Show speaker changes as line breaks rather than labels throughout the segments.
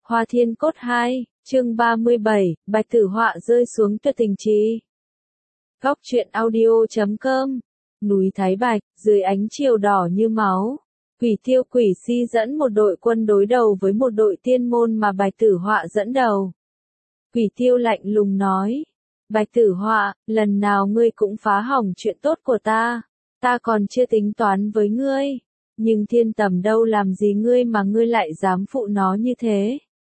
Hoa Thiên Cốt 2, chương 37, Bạch Tử Họa rơi xuống tuyệt tình trì. Góc truyện audio.com. Núi Thái Bạch, dưới ánh chiều đỏ như máu. Quỷ Tiêu Quỷ Si dẫn một đội quân đối đầu với một đội tiên môn mà Bạch Tử Họa dẫn đầu. Quỷ Tiêu lạnh lùng nói. Bạch Tử Họa, lần nào ngươi cũng phá hỏng chuyện tốt của ta. Ta còn chưa tính toán với ngươi. Nhưng Thiên Tầm đâu làm gì ngươi mà ngươi lại dám phụ nó như thế.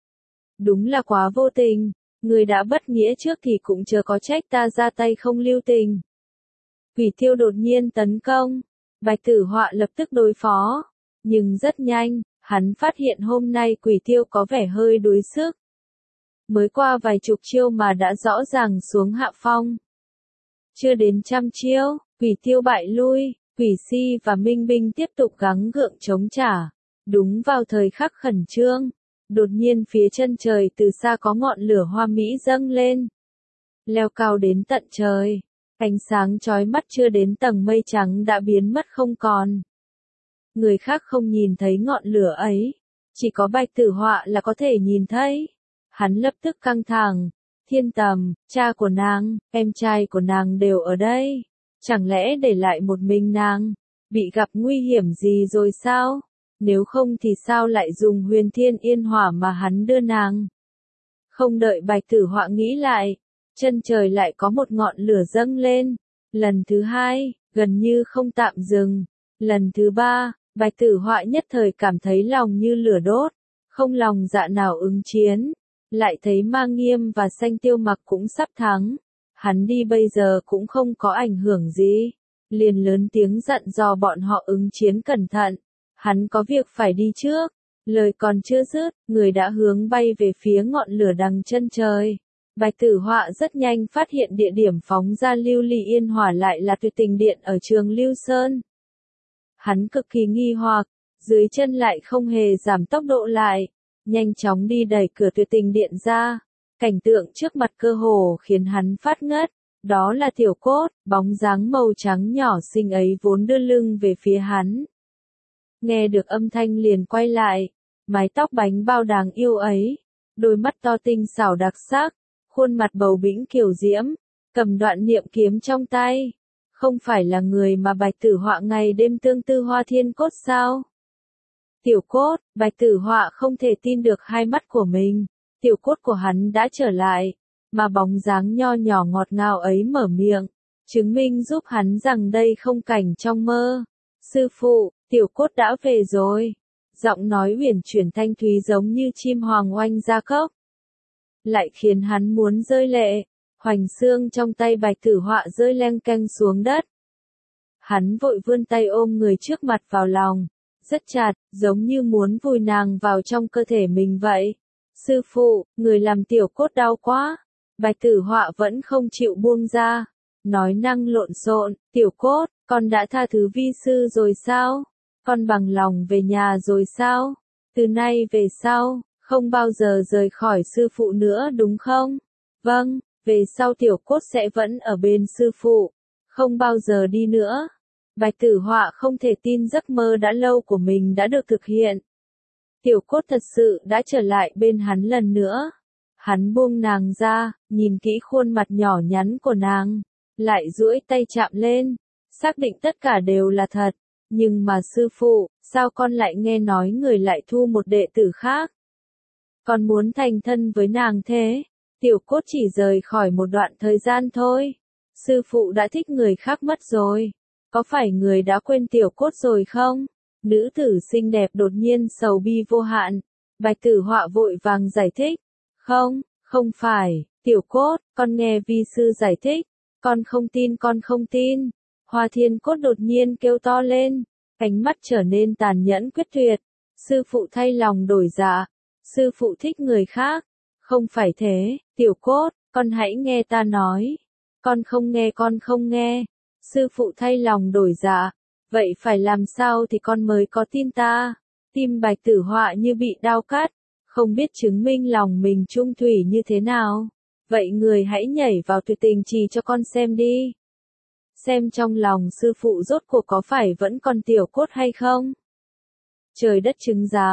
Đúng là quá vô tình, ngươi đã bất nghĩa trước thì cũng chớ có trách ta ra tay không lưu tình. Quỷ Tiêu đột nhiên tấn công, Bạch Tử Họa lập tức đối phó, nhưng rất nhanh, hắn phát hiện hôm nay Quỷ Tiêu có vẻ hơi đuối sức. Mới qua vài chục chiêu mà đã rõ ràng xuống hạ phong. Chưa đến 100 chiêu, Quỷ Tiêu bại lui, Quỷ Si và Minh Binh tiếp tục gắng gượng chống trả. Đúng vào thời khắc khẩn trương, đột nhiên phía chân trời từ xa có ngọn lửa hoa mỹ dâng lên. Leo cao đến tận trời, ánh sáng chói mắt chưa đến tầng mây trắng đã biến mất không còn. Người khác không nhìn thấy ngọn lửa ấy, chỉ có Bạch Tử Họa là có thể nhìn thấy. Hắn lập tức căng thẳng, Thiên Tầm, cha của nàng, em trai của nàng đều ở đây. Chẳng lẽ để lại một mình nàng, bị gặp nguy hiểm gì rồi sao? Nếu không thì sao lại dùng Huyền Thiên Yên Hỏa mà hắn đưa nàng? Không đợi Bạch Tử Họa nghĩ lại, chân trời lại có một ngọn lửa dâng lên. Lần thứ hai, gần như không tạm dừng. Lần thứ ba, Bạch Tử Họa nhất thời cảm thấy lòng như lửa đốt, không lòng dạ nào ứng chiến. Lại thấy Ma Nghiêm và Xanh Tiêu Mặc cũng sắp thắng. Hắn đi bây giờ cũng không có ảnh hưởng gì. Liền lớn tiếng dặn dò bọn họ ứng chiến cẩn thận. Hắn có việc phải đi trước. Lời còn chưa dứt, người đã hướng bay về phía ngọn lửa đằng chân trời. Bạch Tử Họa rất nhanh phát hiện địa điểm phóng ra lưu ly yên hỏa lại là Tuyệt Tình Điện ở Trường Lưu Sơn. Hắn cực kỳ nghi hoặc, dưới chân lại không hề giảm tốc độ lại. Nhanh chóng đi đẩy cửa Tuyệt Tình Điện ra. Cảnh tượng trước mặt cơ hồ khiến hắn phát ngất. Đó là Tiểu Cốt, bóng dáng màu trắng nhỏ xinh ấy vốn đưa lưng về phía hắn. Nghe được âm thanh liền quay lại, mái tóc bánh bao đáng yêu ấy, đôi mắt to tinh xảo đặc sắc, khuôn mặt bầu bĩnh kiều diễm, cầm đoạn niệm kiếm trong tay. Không phải là người mà Bạch Tử Họa ngày đêm tương tư Hoa Thiên Cốt sao? Tiểu Cốt, Bạch Tử Họa không thể tin được hai mắt của mình. Tiểu Cốt của hắn đã trở lại, mà bóng dáng nho nhỏ ngọt ngào ấy mở miệng, chứng minh giúp hắn rằng đây không cảnh trong mơ. Sư phụ, Tiểu Cốt đã về rồi. Giọng nói huyền chuyển thanh thúy giống như chim hoàng oanh ra cốc. Lại khiến hắn muốn rơi lệ. Hoành xương trong tay Bạch Tử Họa rơi leng keng xuống đất. Hắn vội vươn tay ôm người trước mặt vào lòng, rất chặt, giống như muốn vùi nàng vào trong cơ thể mình vậy. Sư phụ, người làm Tiểu Cốt đau quá. Bạch Tử Họa vẫn không chịu buông ra. Nói năng lộn xộn, Tiểu Cốt, con đã tha thứ vi sư rồi sao? Con bằng lòng về nhà rồi sao? Từ nay về sau, không bao giờ rời khỏi sư phụ nữa đúng không? Vâng, về sau Tiểu Cốt sẽ vẫn ở bên sư phụ, không bao giờ đi nữa. Bạch Tử Họa không thể tin giấc mơ đã lâu của mình đã được thực hiện. Tiểu Cốt thật sự đã trở lại bên hắn lần nữa. Hắn buông nàng ra, nhìn kỹ khuôn mặt nhỏ nhắn của nàng, lại duỗi tay chạm lên, xác định tất cả đều là thật. Nhưng mà sư phụ, sao con lại nghe nói người lại thu một đệ tử khác? Con muốn thành thân với nàng thế? Tiểu Cốt chỉ rời khỏi một đoạn thời gian thôi. Sư phụ đã thích người khác mất rồi. Có phải người đã quên Tiểu Cốt rồi không? Nữ tử xinh đẹp đột nhiên sầu bi vô hạn. Bạch Tử Họa vội vàng giải thích. Không, không phải, Tiểu Cốt, con nghe vi sư giải thích. Con không tin, con không tin. Hoa Thiên Cốt đột nhiên kêu to lên. Ánh mắt trở nên tàn nhẫn quyết tuyệt. Sư phụ thay lòng đổi dạ. Sư phụ thích người khác. Không phải thế, Tiểu Cốt, con hãy nghe ta nói. Con không nghe, con không nghe. Sư phụ thay lòng đổi dạ. Vậy phải làm sao thì con mới có tin ta? Tim Bạch Tử Họa như bị đao cắt. Không biết chứng minh lòng mình trung thủy như thế nào. Vậy người hãy nhảy vào Tuyệt Tình Trì cho con xem đi. Xem trong lòng sư phụ rốt cuộc có phải vẫn còn Tiểu Cốt hay không? Trời đất chứng giám,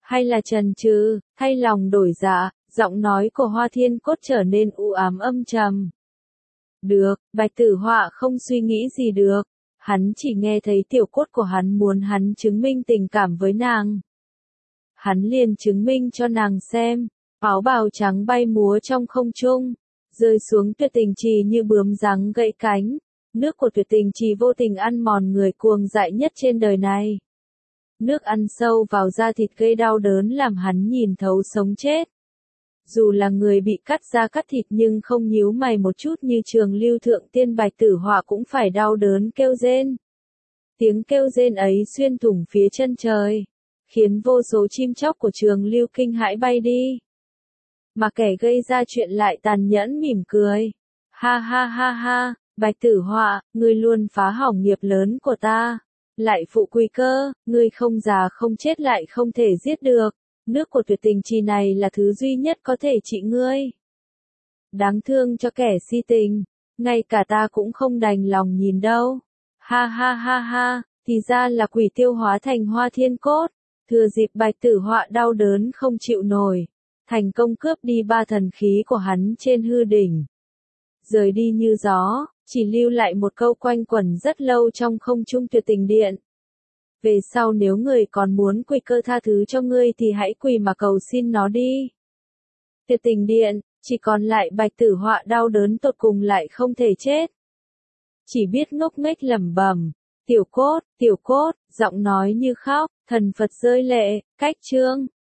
hay là chần chừ, thay lòng đổi dạ, giọng nói của Hoa Thiên Cốt trở nên u ám âm trầm. Được, Bạch Tử Họa không suy nghĩ gì được. Hắn chỉ nghe thấy tiểu cốt của hắn muốn hắn chứng minh tình cảm với nàng. Hắn liền chứng minh cho nàng xem. Áo bào trắng bay múa trong không trung, rơi xuống Tuyệt Tình Trì như bướm giăng gãy cánh. Nước của Tuyệt Tình Trì vô tình ăn mòn người cuồng dại nhất trên đời này. Nước ăn sâu vào da thịt gây đau đớn làm hắn nhìn thấu sống chết. Dù là người bị cắt da cắt thịt nhưng không nhíu mày một chút như Trường Lưu Thượng Tiên, Bạch Tử Họa cũng phải đau đớn kêu rên. Tiếng kêu rên ấy xuyên thủng phía chân trời, khiến vô số chim chóc của Trường Lưu kinh hãi bay đi. Mà kẻ gây ra chuyện lại tàn nhẫn mỉm cười. Ha ha ha ha, Bạch Tử Họa, ngươi luôn phá hỏng nghiệp lớn của ta. Lại phụ quy cơ, ngươi không già không chết lại không thể giết được. Nước của Tuyệt Tình Trì này là thứ duy nhất có thể trị ngươi. Đáng thương cho kẻ si tình, ngay cả ta cũng không đành lòng nhìn đâu. Ha ha ha ha, thì ra là quỷ tiêu hóa thành Hoa Thiên Cốt. Thừa dịp Bạch Tử Họa đau đớn không chịu nổi, thành công cướp đi 3 thần khí của hắn trên hư đỉnh. Rời đi như gió, chỉ lưu lại một câu quanh quẩn rất lâu trong không trung Tuyệt Tình Điện. Về sau nếu người còn muốn quỳ cơ tha thứ cho ngươi thì hãy quỳ mà cầu xin nó đi. Tuyệt Tình Điện, chỉ còn lại Bạch Tử Họa đau đớn tột cùng lại không thể chết. Chỉ biết ngốc nghếch lẩm bẩm, tiểu cốt, giọng nói như khóc, thần Phật rơi lệ, cách chương.